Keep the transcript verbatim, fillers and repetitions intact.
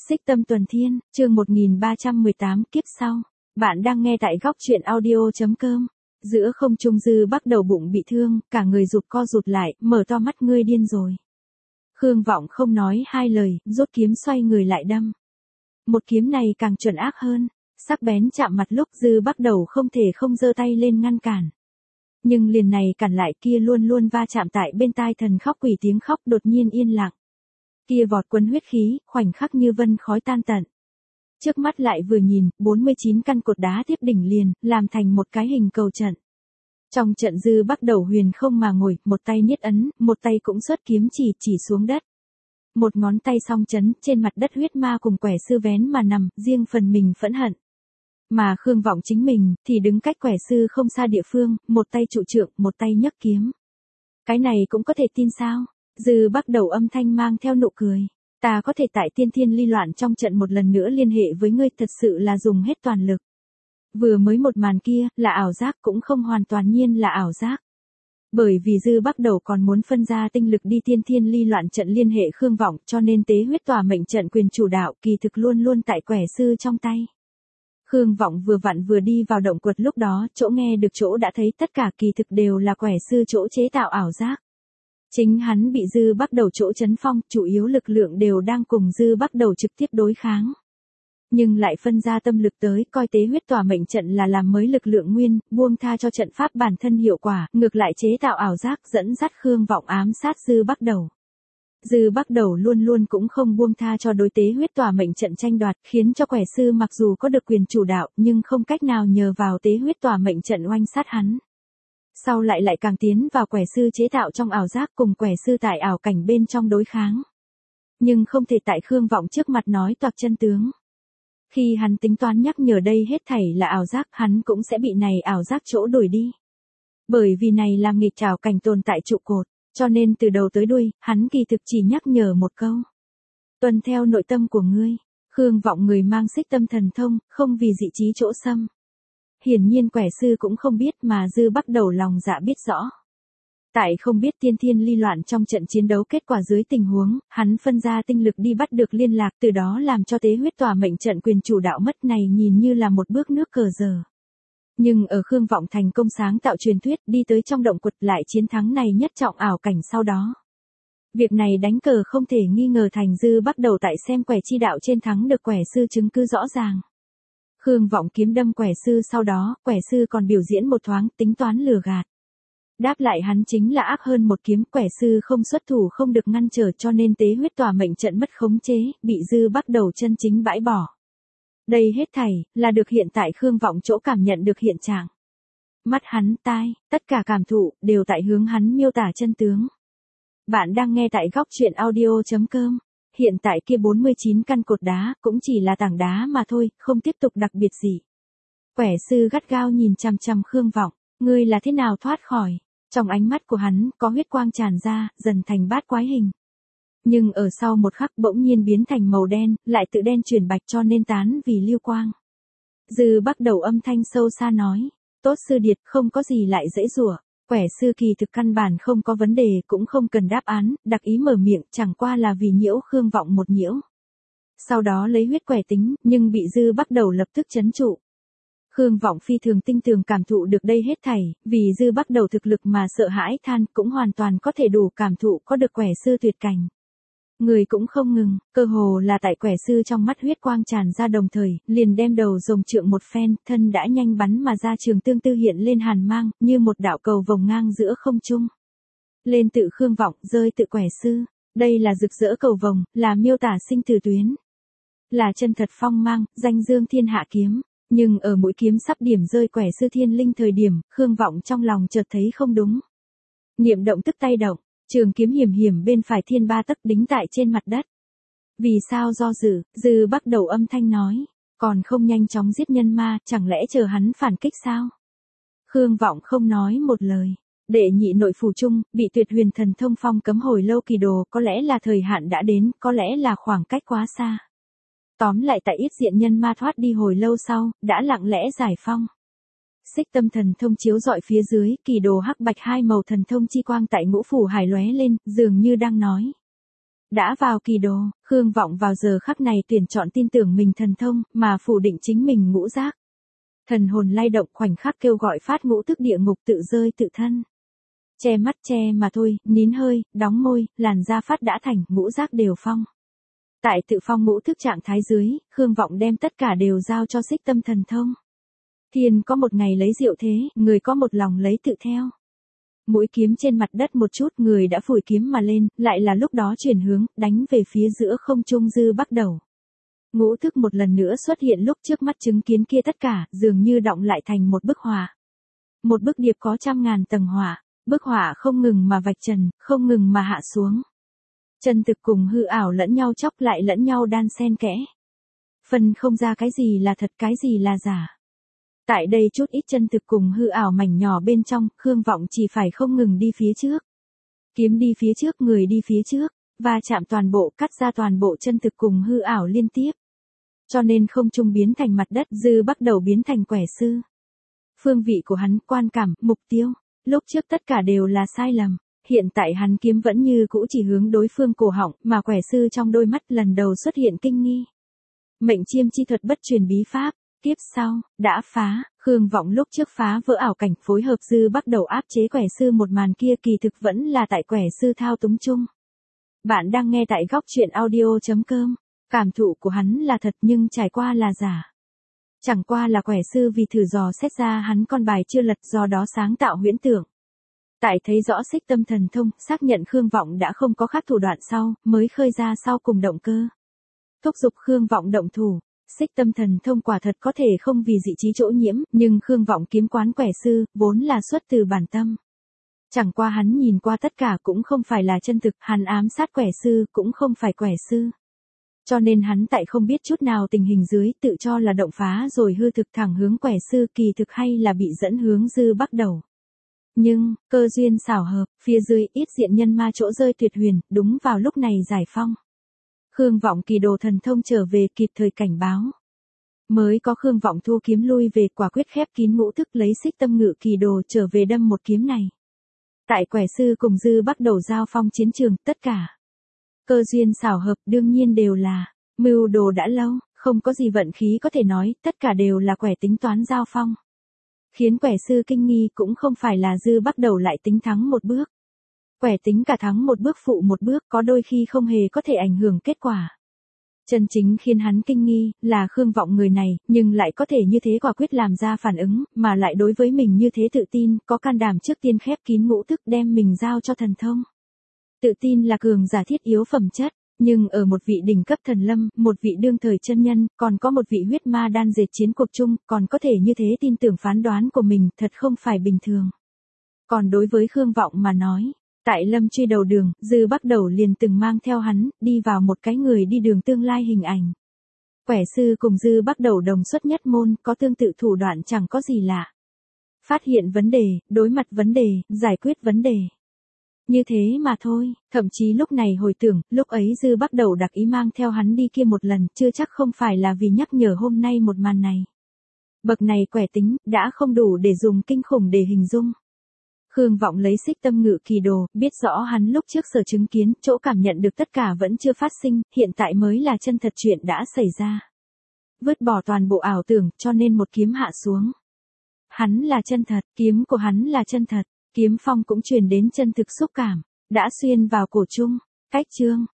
Xích Tâm Tuần Thiên, chương một nghìn ba trăm mười tám kiếp sau. Bạn đang nghe tại góc truyện audio chấm com. Giữa không trung Dư bắt đầu bụng bị thương, cả người rụt co rụt lại, mở to mắt ngươi điên rồi. Khương Vọng không nói hai lời, rút kiếm xoay người lại đâm. Một kiếm này càng chuẩn ác hơn, sắc bén chạm mặt lúc Dư bắt đầu không thể không giơ tay lên ngăn cản. Nhưng liền này cản lại kia luôn luôn va chạm tại bên tai thần khóc quỷ tiếng khóc đột nhiên yên lặng. Kia vọt quấn huyết khí, khoảnh khắc như vân khói tan tận. Trước mắt lại vừa nhìn, bốn mươi chín căn cột đá tiếp đỉnh liền, làm thành một cái hình cầu trận. Trong trận Dư bắt đầu huyền không mà ngồi, một tay niết ấn, một tay cũng xuất kiếm chỉ chỉ xuống đất. Một ngón tay song chấn, trên mặt đất huyết ma cùng quẻ sư vén mà nằm, riêng phần mình phẫn hận. Mà Khương Vọng chính mình, thì đứng cách quẻ sư không xa địa phương, một tay trụ trượng, một tay nhấc kiếm. Cái này cũng có thể tin sao? Dư bắt đầu âm thanh mang theo nụ cười. Ta có thể tại tiên thiên ly loạn trong trận một lần nữa liên hệ với ngươi, thật sự là dùng hết toàn lực. Vừa mới một màn kia, là ảo giác cũng không hoàn toàn nhiên là ảo giác. Bởi vì Dư bắt đầu còn muốn phân ra tinh lực đi tiên thiên ly loạn trận liên hệ Khương Vọng, cho nên tế huyết tỏa mệnh trận quyền chủ đạo kỳ thực luôn luôn tại quẻ sư trong tay. Khương Vọng vừa vặn vừa đi vào động quật lúc đó, chỗ nghe được chỗ đã thấy tất cả kỳ thực đều là quẻ sư chỗ chế tạo ảo giác. Chính hắn bị Dư bắt đầu chỗ chấn phong, chủ yếu lực lượng đều đang cùng Dư bắt đầu trực tiếp đối kháng. Nhưng lại phân ra tâm lực tới, coi tế huyết tỏa mệnh trận là làm mới lực lượng nguyên, buông tha cho trận pháp bản thân hiệu quả, ngược lại chế tạo ảo giác dẫn dắt Khương Vọng ám sát Dư bắt đầu. Dư bắt đầu luôn luôn cũng không buông tha cho đối tế huyết tỏa mệnh trận tranh đoạt, khiến cho quẻ sư mặc dù có được quyền chủ đạo, nhưng không cách nào nhờ vào tế huyết tỏa mệnh trận oanh sát hắn. Sau lại lại càng tiến vào quẻ sư chế tạo trong ảo giác cùng quẻ sư tại ảo cảnh bên trong đối kháng. Nhưng không thể tại Khương Vọng trước mặt nói toạc chân tướng. Khi hắn tính toán nhắc nhở đây hết thảy là ảo giác, hắn cũng sẽ bị này ảo giác chỗ đuổi đi. Bởi vì này làm nghịch ảo cảnh tồn tại trụ cột, cho nên từ đầu tới đuôi, hắn kỳ thực chỉ nhắc nhở một câu. Tuân theo nội tâm của ngươi. Khương Vọng người mang xích tâm thần thông, không vì dị trí chỗ xâm. Hiển nhiên quẻ sư cũng không biết mà Dư bắt đầu lòng dạ biết rõ. Tại không biết tiên thiên ly loạn trong trận chiến đấu kết quả dưới tình huống, hắn phân ra tinh lực đi bắt được liên lạc, từ đó làm cho tế huyết tỏa mệnh trận quyền chủ đạo mất này nhìn như là một bước nước cờ giờ. Nhưng ở Khương Vọng thành công sáng tạo truyền thuyết đi tới trong động quật lại chiến thắng này nhất trọng ảo cảnh sau đó. Việc này đánh cờ không thể nghi ngờ thành Dư bắt đầu tại xem quẻ chi đạo trên thắng được quẻ sư chứng cứ rõ ràng. Khương Vọng kiếm đâm quẻ sư sau đó, quẻ sư còn biểu diễn một thoáng tính toán lừa gạt. Đáp lại hắn chính là ác hơn một kiếm, quẻ sư không xuất thủ không được ngăn trở cho nên tế huyết tỏa mệnh trận mất khống chế, bị Dư bắt đầu chân chính bãi bỏ. Đây hết thảy, là được hiện tại Khương Vọng chỗ cảm nhận được hiện trạng. Mắt hắn, tai, tất cả cảm thụ, đều tại hướng hắn miêu tả chân tướng. Bạn đang nghe tại góc truyện audio chấm com. Hiện tại kia bốn mươi chín căn cột đá, cũng chỉ là tảng đá mà thôi, không tiếp tục đặc biệt gì. Quẻ sư gắt gao nhìn chằm chằm Khương Vọng, ngươi là thế nào thoát khỏi? Trong ánh mắt của hắn, có huyết quang tràn ra, dần thành bát quái hình. Nhưng ở sau một khắc bỗng nhiên biến thành màu đen, lại tự đen chuyển bạch cho nên tán vì lưu quang. Dư bắt đầu âm thanh sâu xa nói, tốt sư điệt, không có gì lại dễ dùa. Quẻ sư kỳ thực căn bản không có vấn đề, cũng không cần đáp án, đặc ý mở miệng, chẳng qua là vì nhiễu Khương Vọng một nhiễu. Sau đó lấy huyết quẻ tính, nhưng bị Dư bắt đầu lập tức chấn trụ. Khương Vọng phi thường tinh tường cảm thụ được đây hết thảy, vì Dư bắt đầu thực lực mà sợ hãi than, cũng hoàn toàn có thể đủ cảm thụ có được quẻ sư tuyệt cảnh. Người cũng không ngừng, cơ hồ là tại quẻ sư trong mắt huyết quang tràn ra đồng thời, liền đem đầu rồng trượng một phen, thân đã nhanh bắn mà ra trường tương tư hiện lên hàn mang, như một đạo cầu vồng ngang giữa không trung. Lên tự Khương Vọng, rơi tự quẻ sư, đây là rực rỡ cầu vồng, là miêu tả sinh tử tuyến. Là chân thật phong mang, danh dương thiên hạ kiếm, nhưng ở mũi kiếm sắp điểm rơi quẻ sư thiên linh thời điểm, Khương Vọng trong lòng chợt thấy không đúng. Niệm động tức tay động. Trường kiếm hiểm hiểm bên phải thiên ba tấc đính tại trên mặt đất. Vì sao do dự, Dư bắt đầu âm thanh nói, còn không nhanh chóng giết nhân ma, chẳng lẽ chờ hắn phản kích sao? Khương Vọng không nói một lời. Đệ nhị nội phù chung, bị tuyệt huyền thần thông phong cấm hồi lâu kỳ đồ, có lẽ là thời hạn đã đến, có lẽ là khoảng cách quá xa. Tóm lại tại ít diện nhân ma thoát đi hồi lâu sau, đã lặng lẽ giải phong. Xích tâm thần thông chiếu dọi phía dưới, kỳ đồ hắc bạch hai màu thần thông chi quang tại ngũ phủ hải lóe lên, dường như đang nói. Đã vào kỳ đồ, Khương Vọng vào giờ khắc này tuyển chọn tin tưởng mình thần thông, mà phủ định chính mình ngũ giác. Thần hồn lay động khoảnh khắc kêu gọi phát ngũ thức địa ngục tự rơi tự thân. Che mắt che mà thôi, nín hơi, đóng môi, làn da phát đã thành, ngũ giác đều phong. Tại tự phong ngũ thức trạng thái dưới, Khương Vọng đem tất cả đều giao cho xích tâm thần thông. Thiên có một ngày lấy diệu thế, người có một lòng lấy tự theo. Mũi kiếm trên mặt đất một chút, người đã phủi kiếm mà lên, lại là lúc đó chuyển hướng, đánh về phía giữa không trung dư bắt đầu. Ngũ thức một lần nữa xuất hiện lúc trước mắt chứng kiến kia tất cả, dường như đọng lại thành một bức họa. Một bức điệp có trăm ngàn tầng họa, bức họa không ngừng mà vạch trần, không ngừng mà hạ xuống. Chân thực cùng hư ảo lẫn nhau chóc lại lẫn nhau đan xen kẽ. Phân không ra cái gì là thật cái gì là giả. Tại đây chút ít chân thực cùng hư ảo mảnh nhỏ bên trong, Khương Vọng chỉ phải không ngừng đi phía trước. Kiếm đi phía trước, người đi phía trước, và chạm toàn bộ, cắt ra toàn bộ chân thực cùng hư ảo liên tiếp. Cho nên không trung biến thành mặt đất, dư bắt đầu biến thành quẻ sư. Phương vị của hắn, quan cảm, mục tiêu, lúc trước tất cả đều là sai lầm. Hiện tại hắn kiếm vẫn như cũ chỉ hướng đối phương cổ họng, mà quẻ sư trong đôi mắt lần đầu xuất hiện kinh nghi. Mệnh chiêm chi thuật bất truyền bí pháp, tiếp sau, đã phá, Khương Vọng lúc trước phá vỡ ảo cảnh phối hợp dư bắt đầu áp chế quẻ sư một màn kia kỳ thực vẫn là tại quẻ sư thao túng chung. Bạn đang nghe tại góc truyện audio chấm com, cảm thụ của hắn là thật nhưng trải qua là giả. Chẳng qua là quẻ sư vì thử dò xét ra hắn con bài chưa lật do đó sáng tạo huyễn tưởng. Tại thấy rõ xích tâm thần thông, xác nhận Khương Vọng đã không có khác thủ đoạn sau, mới khơi ra sau cùng động cơ. Thúc giục Khương Vọng động thủ, xích tâm thần thông quả thật có thể không vì dị trí chỗ nhiễm, nhưng Khương Vọng kiếm quán quẻ sư, vốn là xuất từ bản tâm. Chẳng qua hắn nhìn qua tất cả cũng không phải là chân thực, hắn ám sát quẻ sư cũng không phải quẻ sư. Cho nên hắn tại không biết chút nào tình hình dưới tự cho là động phá rồi hư thực thẳng hướng quẻ sư kỳ thực hay là bị dẫn hướng dư bắt đầu. Nhưng, cơ duyên xảo hợp, phía dưới ít diện nhân ma chỗ rơi tuyệt huyền, đúng vào lúc này giải phong. Khương Vọng kỳ đồ thần thông trở về kịp thời cảnh báo. Mới có Khương Vọng thu kiếm lui về quả quyết khép kín ngũ thức lấy xích tâm ngự kỳ đồ trở về đâm một kiếm này. Tại quẻ sư cùng dư bắt đầu giao phong chiến trường, tất cả. Cơ duyên xảo hợp đương nhiên đều là, mưu đồ đã lâu, không có gì vận khí có thể nói, tất cả đều là quẻ tính toán giao phong. Khiến quẻ sư kinh nghi cũng không phải là dư bắt đầu lại tính thắng một bước. Quẻ tính cả thắng một bước phụ một bước có đôi khi không hề có thể ảnh hưởng kết quả. Chân chính khiến hắn kinh nghi là Khương Vọng người này, nhưng lại có thể như thế quả quyết làm ra phản ứng, mà lại đối với mình như thế tự tin, có can đảm trước tiên khép kín ngũ thức đem mình giao cho thần thông. Tự tin là cường giả thiết yếu phẩm chất, nhưng ở một vị đỉnh cấp thần lâm, một vị đương thời chân nhân, còn có một vị huyết ma đan dệt chiến cuộc chung, còn có thể như thế tin tưởng phán đoán của mình, thật không phải bình thường. Còn đối với Khương Vọng mà nói, tại lâm truy đầu đường, dư bắt đầu liền từng mang theo hắn, đi vào một cái người đi đường tương lai hình ảnh. Quẻ sư cùng dư bắt đầu đồng xuất nhất môn, có tương tự thủ đoạn chẳng có gì lạ. Phát hiện vấn đề, đối mặt vấn đề, giải quyết vấn đề. Như thế mà thôi, thậm chí lúc này hồi tưởng, lúc ấy dư bắt đầu đặc ý mang theo hắn đi kia một lần, chưa chắc không phải là vì nhắc nhở hôm nay một màn này. Bậc này quẻ tính, đã không đủ để dùng kinh khủng để hình dung. Khương Vọng lấy xích tâm ngự kỳ đồ, biết rõ hắn lúc trước sở chứng kiến, chỗ cảm nhận được tất cả vẫn chưa phát sinh, hiện tại mới là chân thật chuyện đã xảy ra. Vứt bỏ toàn bộ ảo tưởng, cho nên một kiếm hạ xuống. Hắn là chân thật, kiếm của hắn là chân thật, kiếm phong cũng truyền đến chân thực xúc cảm, đã xuyên vào cổ trung, cách chương.